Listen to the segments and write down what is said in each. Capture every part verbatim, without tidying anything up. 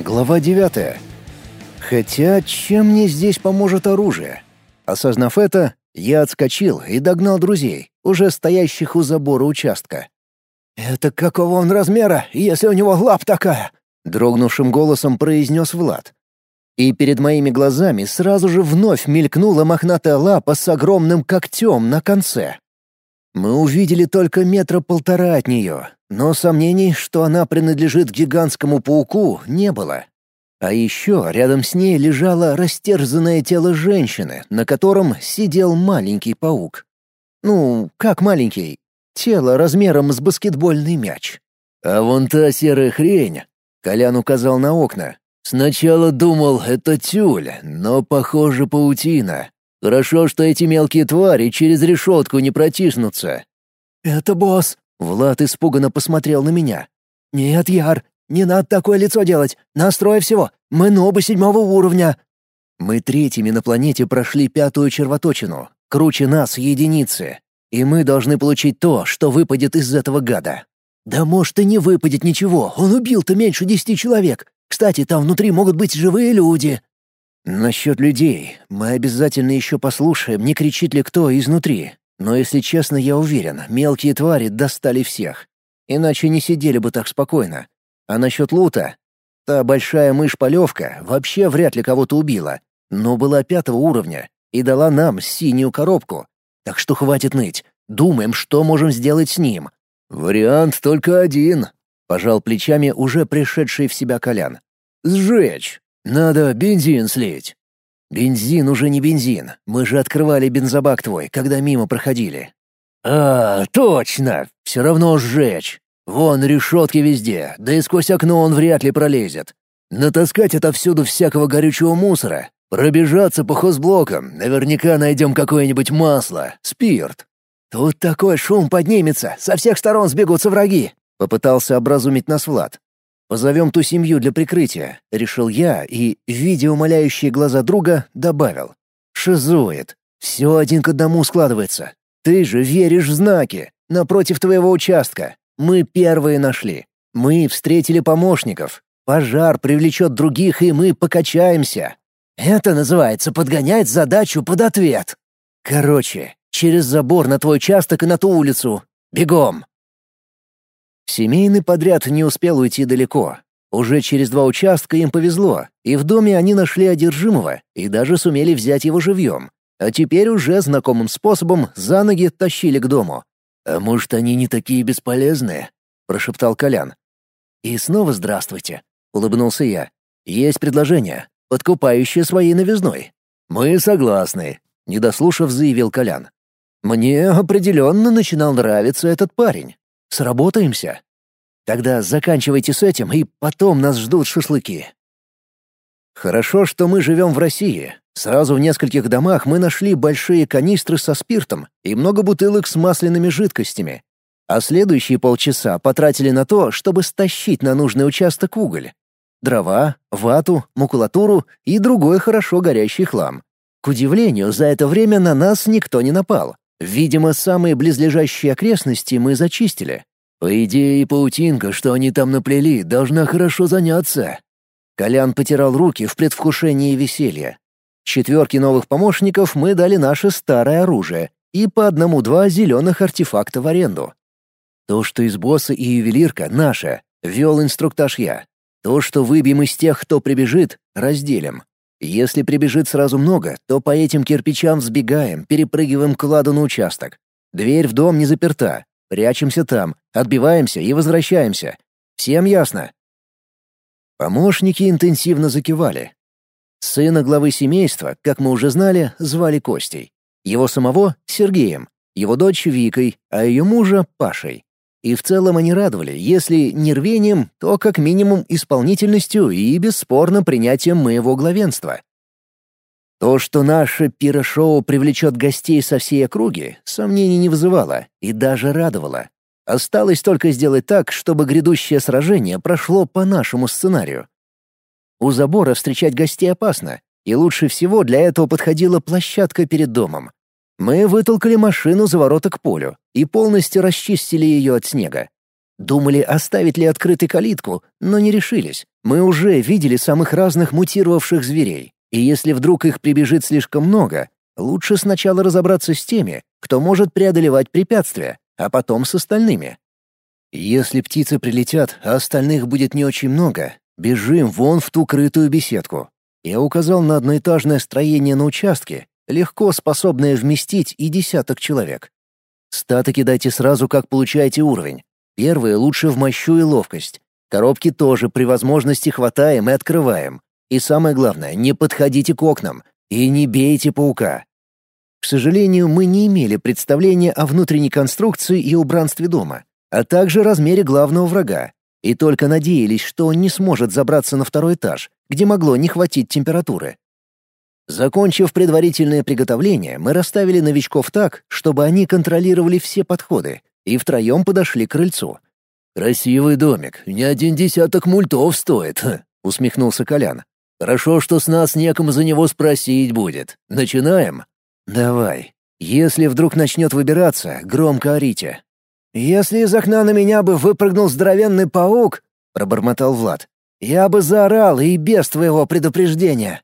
Глава девятая. Хотя чем мне здесь поможет оружие? Осознав это, я отскочил и догнал друзей, уже стоящих у забора участка. «Это какого он размера, если у него лап такая?» — дрогнувшим голосом произнес Влад. И перед моими глазами сразу же вновь мелькнула мохнатая лапа с огромным когтем на конце. Мы увидели только метра полтора от нее, но сомнений, что она принадлежит гигантскому пауку, не было. А еще рядом с ней лежало растерзанное тело женщины, на котором сидел маленький паук. Ну, как маленький? Тело размером с баскетбольный мяч. «А вон та серая хрень», — Колян указал на окна. «Сначала думал, это тюль, но, похоже, паутина. Хорошо, что эти мелкие твари через решетку не протиснутся». «Это босс», — Влад испуганно посмотрел на меня. «Нет, Яр, не надо такое лицо делать. Настрой всего. Мы нобы седьмого уровня». Мы третьими на планете прошли пятую червоточину. Круче нас единицы. И мы должны получить то, что выпадет из этого гада. Да может и не выпадет ничего. Он убил-то меньше десяти человек. Кстати, там внутри могут быть живые люди. Насчет людей. Мы обязательно еще послушаем, не кричит ли кто изнутри. Но, если честно, я уверен, мелкие твари достали всех. Иначе не сидели бы так спокойно. А насчет лута? Та большая мышь-полевка вообще вряд ли кого-то убила, но была пятого уровня и дала нам синюю коробку. Так что хватит ныть. Думаем, что можем сделать с ним. «Вариант только один», — пожал плечами уже пришедший в себя Колян. «Сжечь. Надо бензин слить». «Бензин уже не бензин. Мы же открывали бензобак твой, когда мимо проходили». «А, точно. Все равно сжечь. Вон решетки везде, да и сквозь окно он вряд ли пролезет. Натаскать отовсюду всякого горючего мусора, пробежаться по хозблокам, наверняка найдем какое-нибудь масло, спирт». «Тут такой шум поднимется, со всех сторон сбегутся враги», — попытался образумить нас Влад. «Позовем ту семью для прикрытия», — решил я и, видя умоляющие глаза друга, добавил. «Шизоид. Все один к одному складывается. Ты же веришь в знаки. Напротив твоего участка. Мы первые нашли. Мы встретили помощников. Пожар привлечет других, и мы покачаемся. Это называется подгонять задачу под ответ. Короче, через забор на твой участок и на ту улицу. Бегом!» Семейный подряд не успел уйти далеко. Уже через два участка им повезло, и в доме они нашли одержимого и даже сумели взять его живьем. А теперь уже знакомым способом за ноги тащили к дому. «А может, они не такие бесполезные?» — прошептал Колян. «И снова здравствуйте», — улыбнулся я. «Есть предложение, подкупающее своей новизной». «Мы согласны», — не дослушав, заявил Колян. «Мне определенно начинал нравиться этот парень. Сработаемся? Тогда заканчивайте с этим, и потом нас ждут шашлыки». Хорошо, что мы живем в России. Сразу в нескольких домах мы нашли большие канистры со спиртом и много бутылок с масляными жидкостями. А следующие полчаса потратили на то, чтобы стащить на нужный участок уголь. Дрова, вату, макулатуру и другой хорошо горящий хлам. К удивлению, за это время на нас никто не напал. Видимо, самые близлежащие окрестности мы зачистили. «По идее, паутинка, что они там наплели, должна хорошо заняться». Колян потирал руки в предвкушении веселья. Четверке новых помощников мы дали наше старое оружие и по одному-два зеленых артефакта в аренду. То, что из босса и ювелирка, наше, вел инструктаж я. То, что выбьем из тех, кто прибежит, разделим. Если прибежит сразу много, то по этим кирпичам взбегаем, перепрыгиваем к кладу на участок. Дверь в дом не заперта. Прячемся там, отбиваемся и возвращаемся. Всем ясно?» Помощники интенсивно закивали. Сына главы семейства, как мы уже знали, звали Костей. Его самого — Сергеем, его дочь — Викой, а ее мужа — Пашей. И в целом они радовали, если не рвением, то как минимум исполнительностью и бесспорно принятием моего главенства. То, что наше пиро-шоу привлечет гостей со всей округи, сомнений не вызывало и даже радовало. Осталось только сделать так, чтобы грядущее сражение прошло по нашему сценарию. У забора встречать гостей опасно, и лучше всего для этого подходила площадка перед домом. Мы вытолкали машину за ворота к полю и полностью расчистили ее от снега. Думали, оставить ли открытой калитку, но не решились. Мы уже видели самых разных мутировавших зверей, и если вдруг их прибежит слишком много, лучше сначала разобраться с теми, кто может преодолевать препятствия, а потом с остальными. Если птицы прилетят, а остальных будет не очень много, бежим вон в ту крытую беседку. Я указал на одноэтажное строение на участке, легко способное вместить и десяток человек. Статы кидайте сразу, как получаете уровень. Первые лучше в мощу и ловкость. Коробки тоже при возможности хватаем и открываем. И самое главное, не подходите к окнам и не бейте паука. К сожалению, мы не имели представления о внутренней конструкции и убранстве дома, а также размере главного врага, и только надеялись, что он не сможет забраться на второй этаж, где могло не хватить температуры. Закончив предварительное приготовление, мы расставили новичков так, чтобы они контролировали все подходы, и втроем подошли к крыльцу. «Красивый домик, не один десяток мультов стоит», — усмехнулся Колян. «Хорошо, что с нас некому за него спросить будет. Начинаем?» «Давай. Если вдруг начнет выбираться, громко орите». «Если из окна на меня бы выпрыгнул здоровенный паук», — пробормотал Влад, — «я бы заорал и без твоего предупреждения».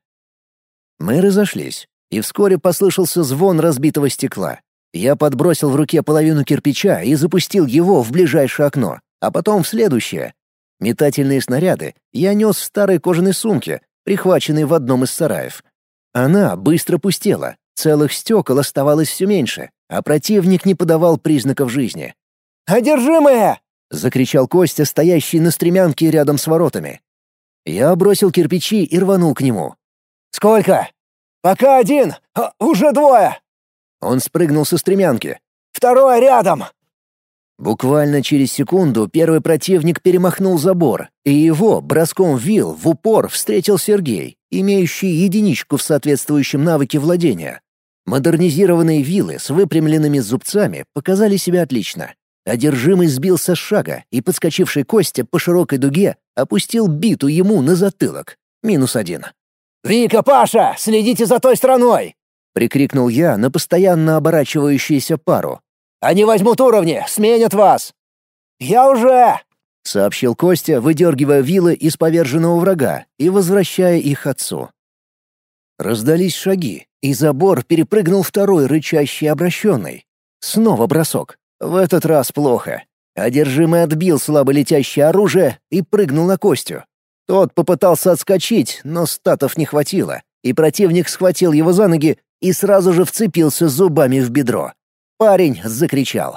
Мы разошлись, и вскоре послышался звон разбитого стекла. Я подбросил в руке половину кирпича и запустил его в ближайшее окно, а потом в следующее. Метательные снаряды я нес в старой кожаной сумке, прихваченной в одном из сараев. Она быстро пустела, целых стекол оставалось все меньше, а противник не подавал признаков жизни. «Одержимые!» — закричал Костя, стоящий на стремянке рядом с воротами. Я бросил кирпичи и рванул к нему. «Сколько?» «Пока один, а уже двое!» Он спрыгнул со стремянки. «Второй рядом!» Буквально через секунду первый противник перемахнул забор, и его броском вил в упор встретил Сергей, имеющий единичку в соответствующем навыке владения. Модернизированные вилы с выпрямленными зубцами показали себя отлично. Одержимый сбился с шага, и подскочивший Костя по широкой дуге опустил биту ему на затылок. Минус один. «Вика, Паша, следите за той стороной!» — прикрикнул я на постоянно оборачивающуюся пару. «Они возьмут уровни, сменят вас!» «Я уже!» — сообщил Костя, выдергивая вилы из поверженного врага и возвращая их отцу. Раздались шаги, и забор перепрыгнул второй рычащий обращенный. Снова бросок. В этот раз плохо. Одержимый отбил слабо летящее оружие и прыгнул на Костю. Тот попытался отскочить, но статов не хватило, и противник схватил его за ноги и сразу же вцепился зубами в бедро. Парень закричал.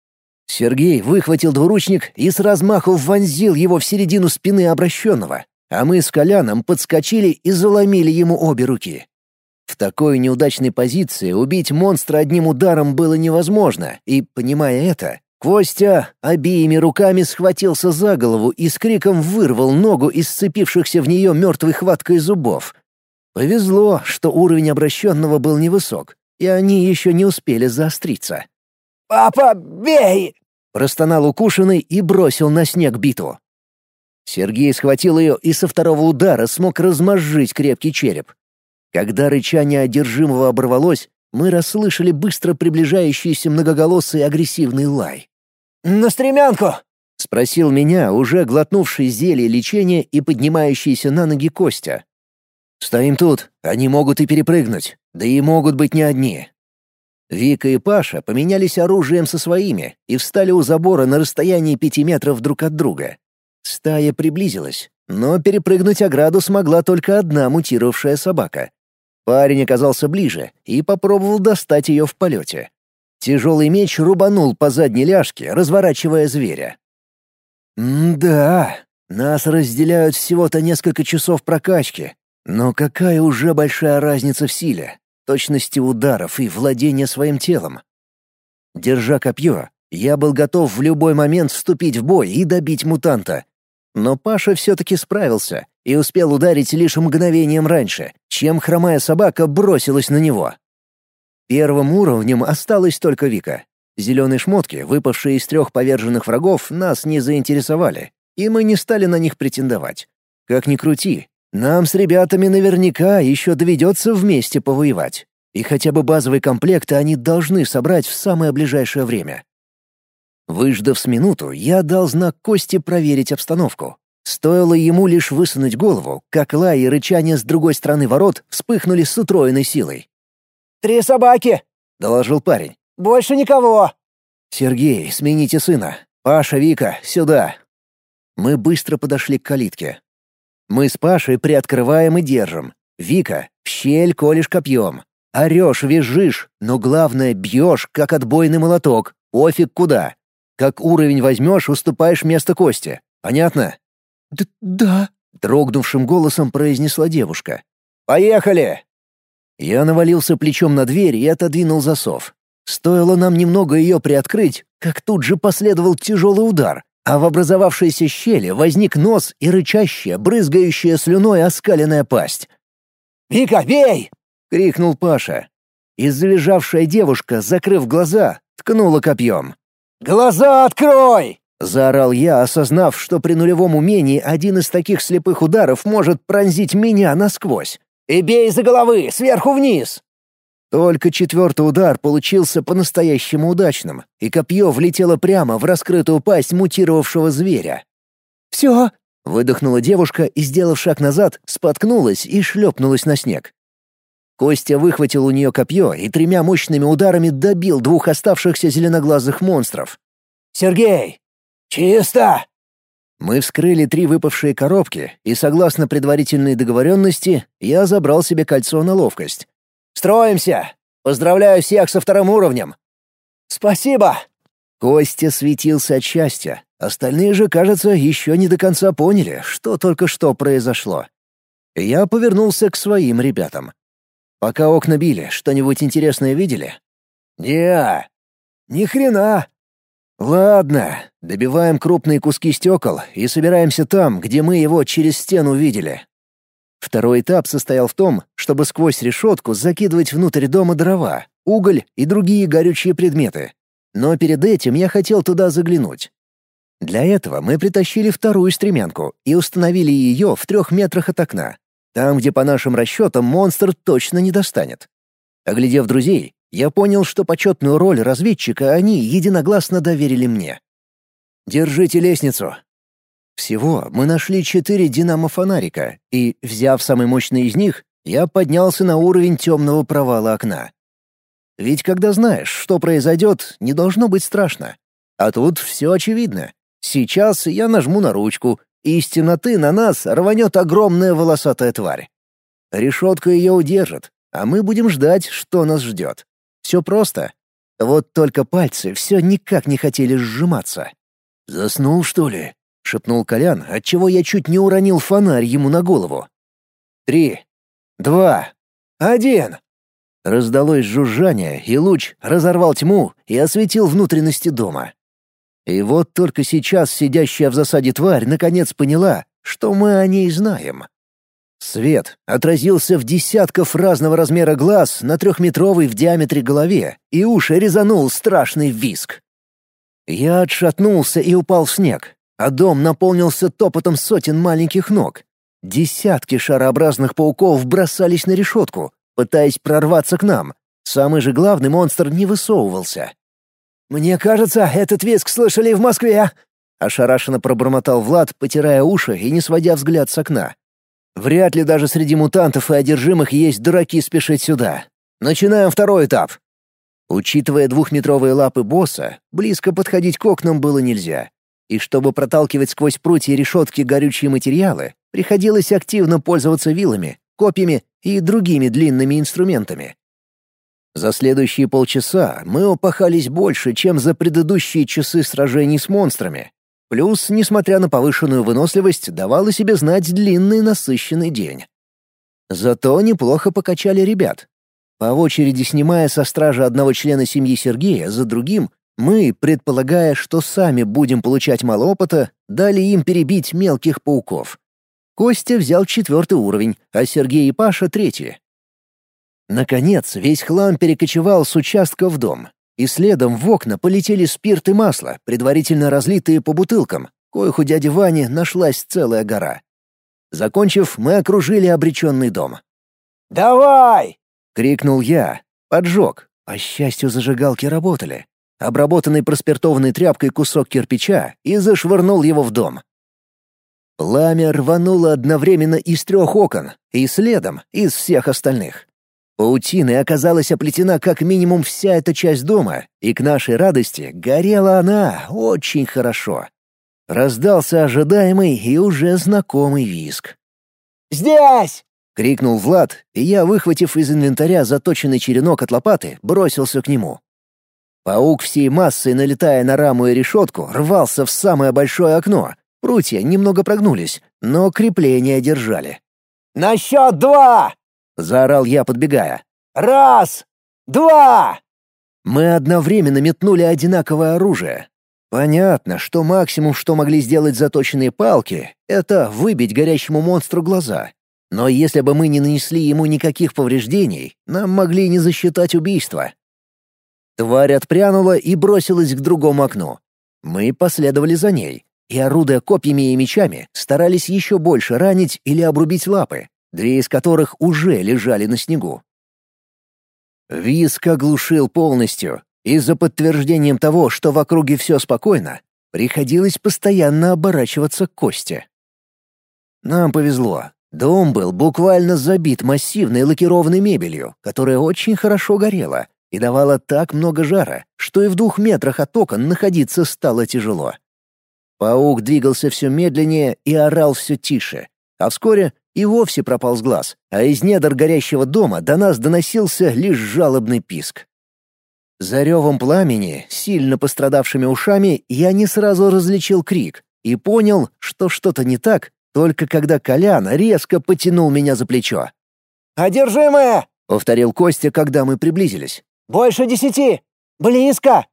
Сергей выхватил двуручник и с размаху вонзил его в середину спины обращенного, а мы с Коляном подскочили и заломили ему обе руки. В такой неудачной позиции убить монстра одним ударом было невозможно, и, понимая это, Костя обеими руками схватился за голову и с криком вырвал ногу из сцепившихся в нее мертвой хваткой зубов. Повезло, что уровень обращенного был невысок, и они еще не успели заостриться. «Папа, бей!» — простонал укушенный и бросил на снег биту. Сергей схватил ее и со второго удара смог размозжить крепкий череп. Когда рычание одержимого оборвалось, мы расслышали быстро приближающийся многоголосый агрессивный лай. «На стремянку!» — спросил меня, уже глотнувший зелье лечения и поднимающийся на ноги Костя. «Стоим тут, они могут и перепрыгнуть, да и могут быть не одни». Вика и Паша поменялись оружием со своими и встали у забора на расстоянии пяти метров друг от друга. Стая приблизилась, но перепрыгнуть ограду смогла только одна мутировавшая собака. Парень оказался ближе и попробовал достать ее в полете. Тяжелый меч рубанул по задней ляжке, разворачивая зверя. «М-да, нас разделяют всего-то несколько часов прокачки, но какая уже большая разница в силе, точности ударов и владения своим телом. Держа копье, я был готов в любой момент вступить в бой и добить мутанта. Но Паша все-таки справился и успел ударить лишь мгновением раньше, чем хромая собака бросилась на него. Первым уровнем осталась только Вика. Зеленые шмотки, выпавшие из трех поверженных врагов, нас не заинтересовали, и мы не стали на них претендовать. Как ни крути, нам с ребятами наверняка еще доведется вместе повоевать, и хотя бы базовые комплекты они должны собрать в самое ближайшее время. Выждав с минуту, я дал знак Косте проверить обстановку. Стоило ему лишь высунуть голову, как лай и рычание с другой стороны ворот вспыхнули с утроенной силой. «Три собаки!» — доложил парень. «Больше никого!» «Сергей, смените сына. Паша, Вика, сюда!» Мы быстро подошли к калитке. Мы с Пашей приоткрываем и держим. Вика, в щель колешь копьем. Орешь, визжишь, но главное, бьешь, как отбойный молоток, пофиг куда. Как уровень возьмешь, уступаешь место Косте. Понятно? Д «Да», — дрогнувшим голосом произнесла девушка. «Поехали!» Я навалился плечом на дверь и отодвинул засов. Стоило нам немного ее приоткрыть, как тут же последовал тяжелый удар, а в образовавшейся щели возник нос и рычащая, брызгающая слюной оскаленная пасть. «Вика, бей!» — крикнул Паша. И залежавшая девушка, закрыв глаза, ткнула копьем. «Глаза открой!» — заорал я, осознав, что при нулевом умении один из таких слепых ударов может пронзить меня насквозь. «И бей из-за головы, сверху вниз!» Только четвертый удар получился по-настоящему удачным, и копье влетело прямо в раскрытую пасть мутировавшего зверя. «Все!» — выдохнула девушка и, сделав шаг назад, споткнулась и шлепнулась на снег. Костя выхватил у нее копье и тремя мощными ударами добил двух оставшихся зеленоглазых монстров. «Сергей! Чисто!» Мы вскрыли три выпавшие коробки, и, согласно предварительной договоренности, я забрал себе кольцо на ловкость. «Строимся! Поздравляю всех со вторым уровнем!» «Спасибо!» Костя светился от счастья. Остальные же, кажется, еще не до конца поняли, что только что произошло. Я повернулся к своим ребятам. «Пока окна били, что-нибудь интересное видели?» «Не, ни хрена!» «Ладно, добиваем крупные куски стекол и собираемся там, где мы его через стену видели». Второй этап состоял в том, чтобы сквозь решетку закидывать внутрь дома дрова, уголь и другие горючие предметы. Но перед этим я хотел туда заглянуть. Для этого мы притащили вторую стремянку и установили ее в трех метрах от окна, там, где по нашим расчетам монстр точно не достанет. Оглядев друзей, я понял, что почетную роль разведчика они единогласно доверили мне. «Держите лестницу». Всего мы нашли четыре динамо-фонарика, и, взяв самый мощный из них, я поднялся на уровень темного провала окна. Ведь когда знаешь, что произойдет, не должно быть страшно. А тут все очевидно. Сейчас я нажму на ручку, и из темноты на нас рванет огромная волосатая тварь. Решетка ее удержит, а мы будем ждать, что нас ждет. Все просто. Вот только пальцы все никак не хотели сжиматься. «Заснул, что ли?» — шепнул Колян, отчего я чуть не уронил фонарь ему на голову. «Три, два, один!» Раздалось жужжание, и луч разорвал тьму и осветил внутренности дома. И вот только сейчас сидящая в засаде тварь наконец поняла, что мы о ней знаем. Свет отразился в десятков разного размера глаз на трехметровой в диаметре голове, и уши резанул страшный визг. Я отшатнулся и упал в снег, а дом наполнился топотом сотен маленьких ног. Десятки шарообразных пауков бросались на решетку, пытаясь прорваться к нам. Самый же главный монстр не высовывался. «Мне кажется, этот визг слышали в Москве!» — ошарашенно пробормотал Влад, потирая уши и не сводя взгляд с окна. «Вряд ли даже среди мутантов и одержимых есть дураки спешить сюда. Начинаем второй этап». Учитывая двухметровые лапы босса, близко подходить к окнам было нельзя. И чтобы проталкивать сквозь прутья решетки горючие материалы, приходилось активно пользоваться вилами, копьями и другими длинными инструментами. За следующие полчаса мы упахались больше, чем за предыдущие часы сражений с монстрами. Плюс, несмотря на повышенную выносливость, давал о себе знать длинный насыщенный день. Зато неплохо покачали ребят. По очереди снимая со стражи одного члена семьи Сергея за другим, мы, предполагая, что сами будем получать мало опыта, дали им перебить мелких пауков. Костя взял четвертый уровень, а Сергей и Паша — третий. Наконец, весь хлам перекочевал с участка в дом, и следом в окна полетели спирт и масло, предварительно разлитые по бутылкам, коих у дяди Вани нашлась целая гора. Закончив, мы окружили обреченный дом. «Давай!» — крикнул я. Поджег. По счастью, зажигалки работали. обработанный проспиртованной тряпкой кусок кирпича и зашвырнул его в дом. Пламя рвануло одновременно из трех окон и следом из всех остальных. Паутиной оказалась оплетена как минимум вся эта часть дома, и к нашей радости горела она очень хорошо. Раздался ожидаемый и уже знакомый визг. «Здесь!» — крикнул Влад, и я, выхватив из инвентаря заточенный черенок от лопаты, бросился к нему. Паук всей массой, налетая на раму и решетку, рвался в самое большое окно. Прутья немного прогнулись, но крепления держали. «На счет два!» — заорал я, подбегая. «Раз! Два!» Мы одновременно метнули одинаковое оружие. Понятно, что максимум, что могли сделать заточенные палки, это выбить горящему монстру глаза. Но если бы мы не нанесли ему никаких повреждений, нам могли не засчитать убийство. Тварь отпрянула и бросилась к другому окну. Мы последовали за ней, и, орудуя копьями и мечами, старались еще больше ранить или обрубить лапы, две из которых уже лежали на снегу. Визг оглушил полностью, и за подтверждением того, что в округе все спокойно, приходилось постоянно оборачиваться к Косте. Нам повезло. Дом был буквально забит массивной лакированной мебелью, которая очень хорошо горела и давала так много жара, что и в двух метрах от окон находиться стало тяжело. Паук двигался все медленнее и орал все тише, а вскоре и вовсе пропал с глаз, а из недр горящего дома до нас доносился лишь жалобный писк. За ревом пламени, сильно пострадавшими ушами, я не сразу различил крик и понял, что что-то не так, только когда Колян резко потянул меня за плечо. «Одержимые!» — повторил Костя, когда мы приблизились. «Больше десяти! Близко!»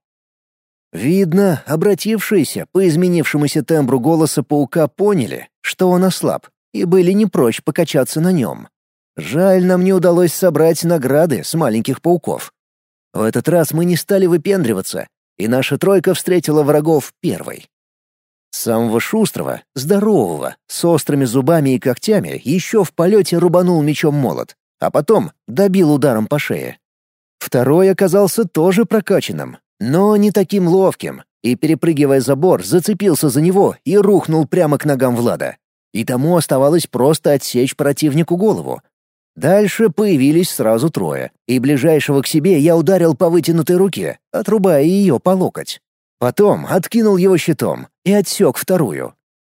Видно, обратившиеся по изменившемуся тембру голоса паука поняли, что он ослаб, и были не прочь покачаться на нем. Жаль, нам не удалось собрать награды с маленьких пауков. В этот раз мы не стали выпендриваться, и наша тройка встретила врагов первой. Самого шустрого, здорового, с острыми зубами и когтями еще в полете рубанул мечом молот, а потом добил ударом по шее. Второй оказался тоже прокачанным, но не таким ловким, и, перепрыгивая забор, зацепился за него и рухнул прямо к ногам Влада. И тому оставалось просто отсечь противнику голову. Дальше появились сразу трое, и ближайшего к себе я ударил по вытянутой руке, отрубая ее по локоть. Потом откинул его щитом и отсек вторую.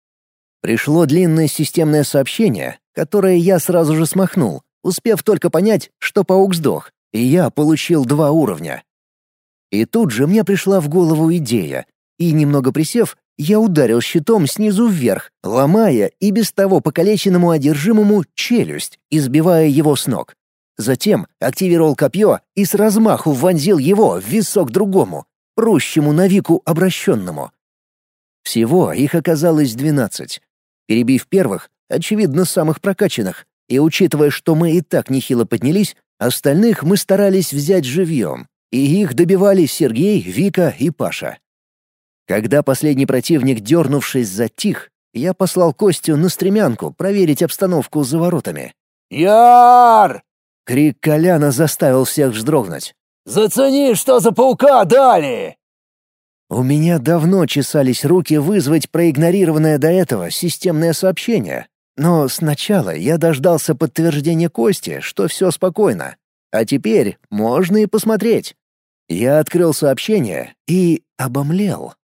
Пришло длинное системное сообщение, которое я сразу же смахнул, успев только понять, что паук сдох, и я получил два уровня. И тут же мне пришла в голову идея, и, немного присев, я ударил щитом снизу вверх, ломая и без того покалеченному одержимому челюсть, избивая его с ног. Затем активировал копье и с размаху вонзил его в висок другому, прущему на Вику обращенному. Всего их оказалось двенадцать. Перебив первых, очевидно, самых прокачанных, и учитывая, что мы и так нехило поднялись, остальных мы старались взять живьем, и их добивали Сергей, Вика и Паша. Когда последний противник, дернувшись, затих, я послал Костю на стремянку проверить обстановку за воротами. «Яр!» — крик Коляна заставил всех вздрогнуть. «Зацени, что за паука дали!» У меня давно чесались руки вызвать проигнорированное до этого системное сообщение, но сначала я дождался подтверждения Кости, что все спокойно, а теперь можно и посмотреть. Я открыл сообщение и обомлел.